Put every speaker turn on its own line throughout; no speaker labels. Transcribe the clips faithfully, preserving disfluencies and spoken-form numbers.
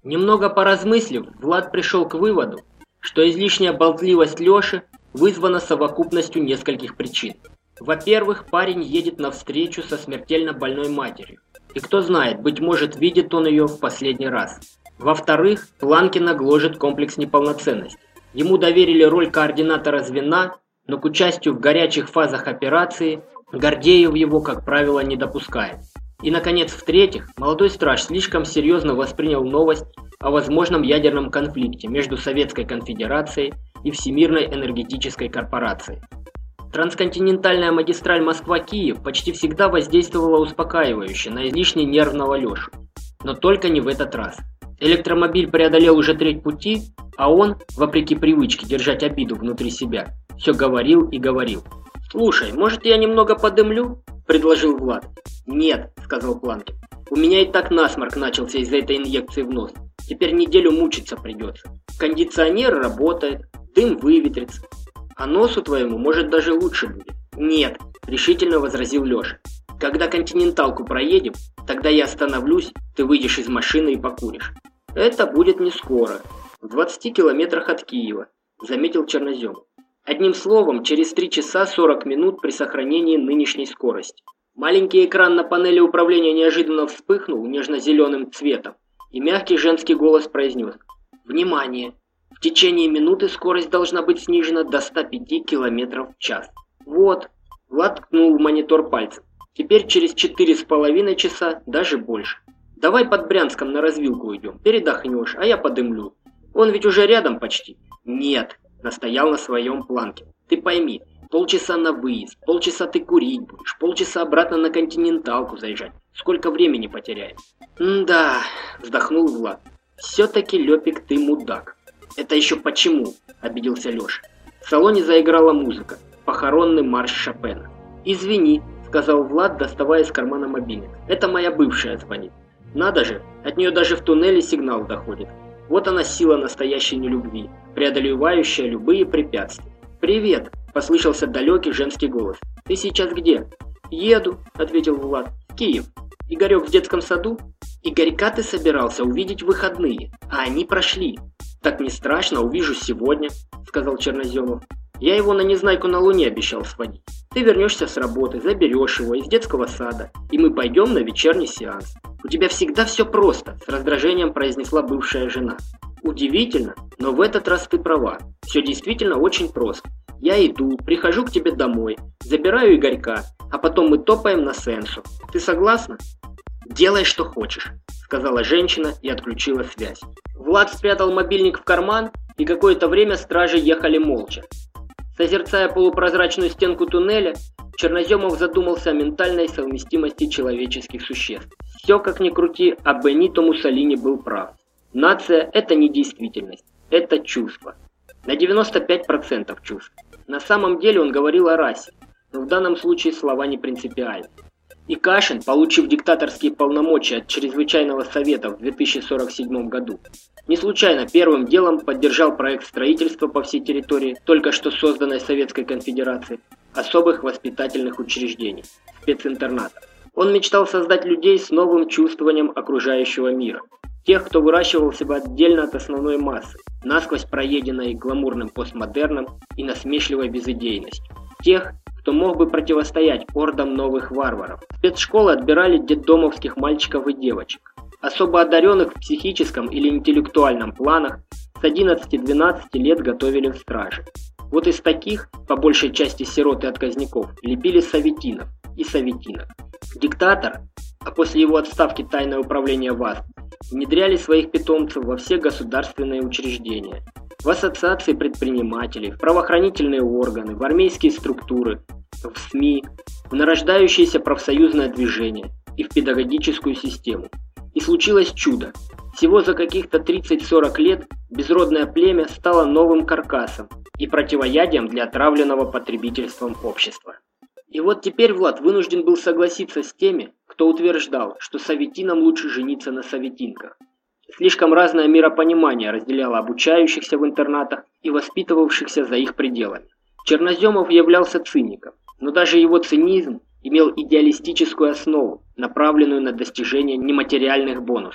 Немного поразмыслив, Влад пришел к выводу, что излишняя болтливость Лёши вызвана совокупностью нескольких причин. Во-первых, парень едет на встречу со смертельно больной матерью. И кто знает, быть может, видит он ее в последний раз. Во-вторых, Планкина гложет комплекс неполноценности. Ему доверили роль координатора звена, но к участию в горячих фазах операции Гордеев его, как правило, не допускает. И, наконец, в-третьих, молодой страж слишком серьезно воспринял новость о возможном ядерном конфликте между Советской Конфедерацией и Всемирной энергетической корпорацией. Трансконтинентальная магистраль Москва-Киев почти всегда воздействовала успокаивающе на излишне нервного Лешу. Но только не в этот раз. Электромобиль преодолел уже треть пути, а он, вопреки привычке держать обиду внутри себя, все говорил и говорил. «Слушай, может, я немного подымлю?» – предложил Влад. «Нет», – сказал Планкин. «У меня и так насморк начался из-за этой инъекции в нос. Теперь неделю мучиться придется. Кондиционер работает, дым выветрится. А носу твоему, может, даже лучше будет». «Нет», – решительно возразил Леша. «Когда континенталку проедем, тогда я остановлюсь, ты выйдешь из машины и покуришь». «Это будет не скоро. В двадцати километрах от Киева», – заметил Черноземов. Одним словом, через три часа сорок минут при сохранении нынешней скорости. Маленький экран на панели управления неожиданно вспыхнул нежно-зеленым цветом, и мягкий женский голос произнес: «Внимание! В течение минуты скорость должна быть снижена до ста пяти километров в час». «Вот», — Влад ткнул в монитор пальцем, «теперь через четыре с половиной часа даже больше. Давай под Брянском на развилку уйдем, передохнешь, а я подымлю. Он ведь уже рядом почти». «Нет», — настоял на своем Планкин. «Ты пойми, полчаса на выезд, полчаса ты курить будешь, полчаса обратно на континенталку заезжать. Сколько времени потеряем?» «М-да», — вздохнул Влад. «Все-таки, Лепик, ты мудак». «Это еще почему?» — обиделся Леша. В салоне заиграла музыка, похоронный марш Шопена. «Извини», — сказал Влад, доставая из кармана мобильник. «Это моя бывшая звонит. Надо же, от нее даже в туннеле сигнал доходит. Вот она сила настоящей нелюбви, преодолевающая любые препятствия». «Привет», — послышался далекий женский голос. «Ты сейчас где?» «Еду», — ответил Влад. «В Киев. Игорек в детском саду?» «Игорька ты собирался увидеть в выходные, а они прошли». «Так не страшно, увижу сегодня», — сказал Черноземов. «Я его на Незнайку на Луне обещал сводить. Ты вернешься с работы, заберешь его из детского сада, и мы пойдем на вечерний сеанс». «У тебя всегда все просто», — с раздражением произнесла бывшая жена. «Удивительно, но в этот раз ты права. Все действительно очень просто. Я иду, прихожу к тебе домой, забираю Игорька, а потом мы топаем на Сенсу. Ты согласна?» «Делай, что хочешь», — сказала женщина и отключила связь. Влад спрятал мобильник в карман, и какое-то время стражи ехали молча. Созерцая полупрозрачную стенку туннеля, Черноземов задумался о ментальной совместимости человеческих существ. Все как ни крути, а Бенито Муссолини был прав. Нация – это не действительность, это чувство. На девяносто пять процентов чувств. На самом деле он говорил о расе, но в данном случае слова не принципиальны. И Кашин, получив диктаторские полномочия от Чрезвычайного совета в две тысячи сорок седьмом году, не случайно первым делом поддержал проект строительства по всей территории только что созданной Советской Конфедерации особых воспитательных учреждений, специнтернатов. Он мечтал создать людей с новым чувствованием окружающего мира, тех, кто выращивал себя отдельно от основной массы, насквозь проеденной гламурным постмодерном и насмешливой безыдейностью, тех, кто мог бы противостоять ордам новых варваров. Спецшколы отбирали детдомовских мальчиков и девочек, особо одаренных в психическом или интеллектуальном планах, с одиннадцати-двенадцати лет готовили в страже. Вот из таких, по большей части сирот и отказников, лепили советинов и советинок. Диктатор, а после его отставки Тайное управление ВАСП, внедряли своих питомцев во все государственные учреждения, в ассоциации предпринимателей, в правоохранительные органы, в армейские структуры, в СМИ, в нарождающееся профсоюзное движение и в педагогическую систему. И случилось чудо. Всего за каких-то тридцать-сорок лет безродное племя стало новым каркасом и противоядием для отравленного потребительством общества. И вот теперь Влад вынужден был согласиться с теми, кто утверждал, что советинам лучше жениться на советинках. Слишком разное миропонимание разделяло обучающихся в интернатах и воспитывавшихся за их пределами. Черноземов являлся циником, но даже его цинизм имел идеалистическую основу, направленную на достижение нематериальных бонусов.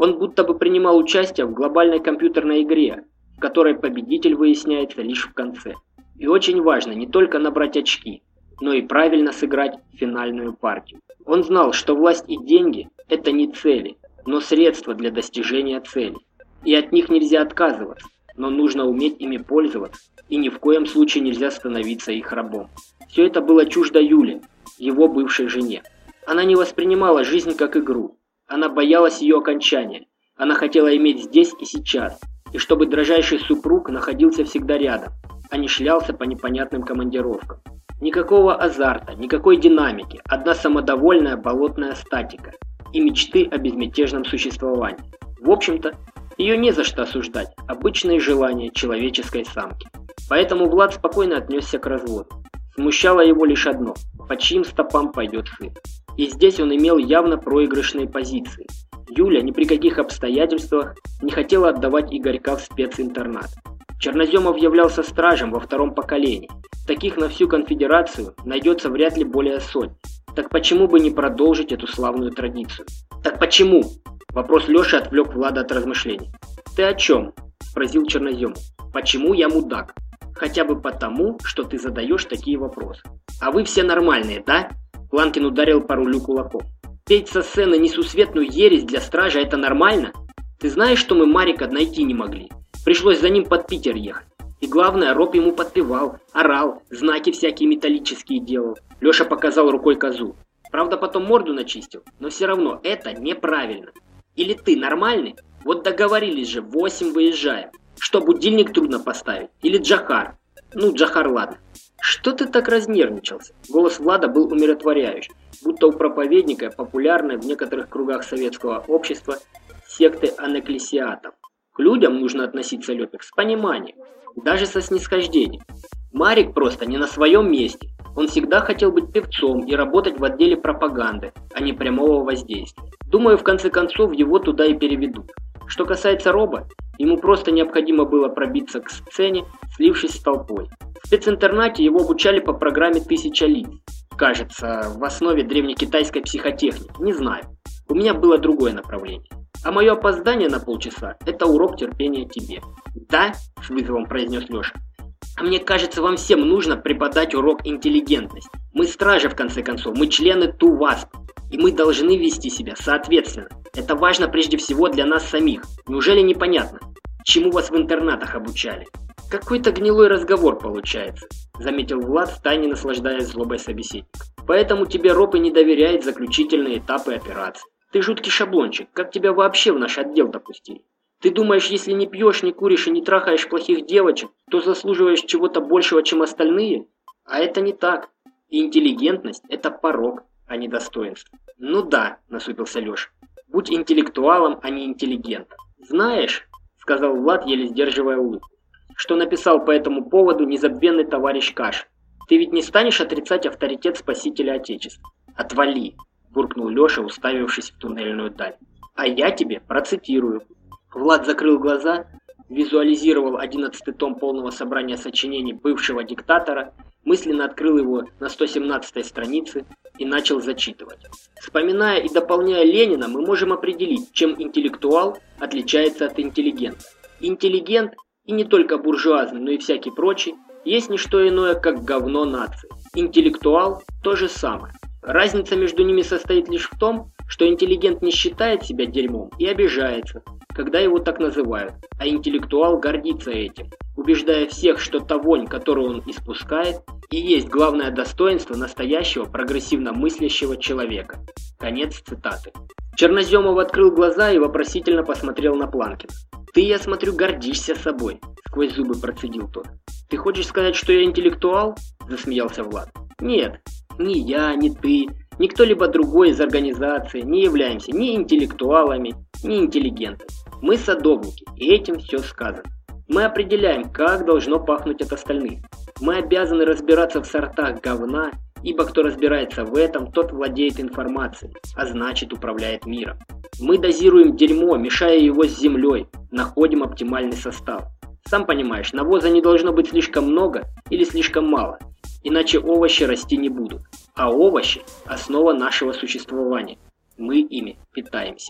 Он будто бы принимал участие в глобальной компьютерной игре, в которой победитель выясняется лишь в конце. И очень важно не только набрать очки, но и правильно сыграть финальную партию. Он знал, что власть и деньги – это не цели, но средства для достижения цели. И от них нельзя отказываться, но нужно уметь ими пользоваться, и ни в коем случае нельзя становиться их рабом. Все это было чуждо Юле, его бывшей жене. Она не воспринимала жизнь как игру. Она боялась ее окончания. Она хотела иметь здесь и сейчас, и чтобы дрожайший супруг находился всегда рядом, а не шлялся по непонятным командировкам. Никакого азарта, никакой динамики, одна самодовольная болотная статика и мечты о безмятежном существовании. В общем-то, ее не за что осуждать, обычные желания человеческой самки. Поэтому Влад спокойно отнесся к разводу. Смущало его лишь одно – по чьим стопам пойдет сын. И здесь он имел явно проигрышные позиции. Юля ни при каких обстоятельствах не хотела отдавать Игорька в специнтернат. Черноземов являлся стражем во втором поколении. Таких на всю конфедерацию найдется вряд ли более сотни. Так почему бы не продолжить эту славную традицию? Так почему? Вопрос Леши отвлек Влада от размышлений. Ты о чем? Спросил Черноземов. Почему я мудак? Хотя бы потому, что ты задаешь такие вопросы. А вы все нормальные, да? Ланкин ударил по рулю кулаком. Петь со сцены несусветную ересь для стража – это нормально? Ты знаешь, что мы Марика найти не могли? Пришлось за ним под Питер ехать. И главное, Роб ему подпевал, орал, знаки всякие металлические делал. Леша показал рукой козу. Правда, потом морду начистил, но все равно это неправильно. Или ты нормальный? Вот договорились же, в восемь выезжаем. Что, будильник трудно поставить? Или Джохар? Ну, Джохар, ладно. Что ты так разнервничался? Голос Влада был умиротворяющий, будто у проповедника, популярной в некоторых кругах советского общества, секты анекклесиатов. К людям нужно относиться, Лепик, с пониманием, даже со снисхождением. Марик просто не на своем месте. Он всегда хотел быть певцом и работать в отделе пропаганды, а не прямого воздействия. Думаю, в конце концов его туда и переведут. Что касается Роба, ему просто необходимо было пробиться к сцене, слившись с толпой. В специнтернате его обучали по программе «Тысяча лиц». Кажется, в основе древнекитайской психотехники, не знаю. У меня было другое направление. А мое опоздание на полчаса – это урок терпения тебе. Да, с вызовом произнес Леша. А мне кажется, вам всем нужно преподать урок интеллигентности. Мы стражи, в конце концов, мы члены ТУВАСП. И мы должны вести себя соответственно. Это важно прежде всего для нас самих. Неужели непонятно, чему вас в интернатах обучали? Какой-то гнилой разговор получается, заметил Влад, втайне наслаждаясь злобой собеседника. Поэтому тебе Роб и не доверяет заключительные этапы операции. Ты жуткий шаблончик, как тебя вообще в наш отдел допустили? Ты думаешь, если не пьешь, не куришь и не трахаешь плохих девочек, то заслуживаешь чего-то большего, чем остальные? А это не так. И интеллигентность – это порок, а не достоинство. Ну да, насупился Леша. Будь интеллектуалом, а не интеллигентом. Знаешь, сказал Влад, еле сдерживая улыбку, что написал по этому поводу незабвенный товарищ Каш. Ты ведь не станешь отрицать авторитет спасителя Отечества? Отвали, буркнул Леша, уставившись в туннельную даль. А я тебе процитирую. Влад закрыл глаза, визуализировал одиннадцатый том полного собрания сочинений бывшего диктатора, мысленно открыл его на сто семнадцатой странице и начал зачитывать. Вспоминая и дополняя Ленина, мы можем определить, чем интеллектуал отличается от интеллигента. Интеллигент, и не только буржуазный, но и всякий прочий, есть не что иное, как говно нации. Интеллектуал – то же самое. Разница между ними состоит лишь в том, что интеллигент не считает себя дерьмом и обижается, когда его так называют, а интеллектуал гордится этим, убеждая всех, что та вонь, которую он испускает, и есть главное достоинство настоящего прогрессивно мыслящего человека. Конец цитаты. Черноземов открыл глаза и вопросительно посмотрел на Планкина. «Ты, я смотрю, гордишься собой», — сквозь зубы процедил тот. «Ты хочешь сказать, что я интеллектуал?» — засмеялся Влад. «Нет, ни я, ни ты, ни кто-либо другой из организации не являемся ни интеллектуалами, ни интеллигентами. Мы садовники, и этим все сказано. Мы определяем, как должно пахнуть от остальных. Мы обязаны разбираться в сортах говна, ибо кто разбирается в этом, тот владеет информацией, а значит управляет миром. Мы дозируем дерьмо, мешая его с землей, находим оптимальный состав. Сам понимаешь, навоза не должно быть слишком много или слишком мало, иначе овощи расти не будут. А овощи – основа нашего существования. Мы ими питаемся.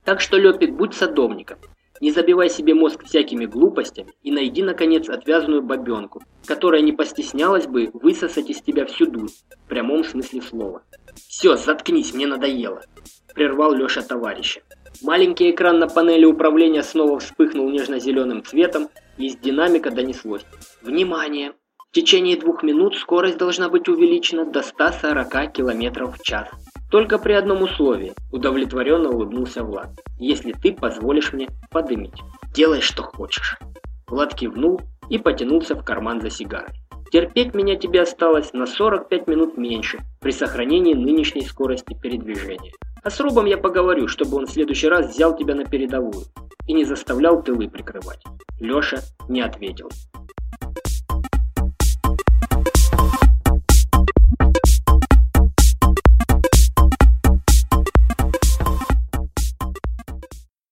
Так что, Лёпик, будь садовником. Не забивай себе мозг всякими глупостями и найди, наконец, отвязную бабёнку, которая не постеснялась бы высосать из тебя всю дурь, в прямом смысле слова. «Всё, заткнись, мне надоело», – прервал Лёша товарища. Маленький экран на панели управления снова вспыхнул нежно-зеленым цветом, и из динамика донеслось: «Внимание! В течение двух минут скорость должна быть увеличена до ста сорока километров в час. Только при одном условии», – удовлетворенно улыбнулся Влад. «Если ты позволишь мне подымить. Делай, что хочешь». Влад кивнул и потянулся в карман за сигарой. «Терпеть меня тебе осталось на сорок пять минут меньше при сохранении нынешней скорости передвижения. А с Рубом я поговорю, чтобы он в следующий раз взял тебя на передовую и не заставлял тылы прикрывать». Лёша не ответил.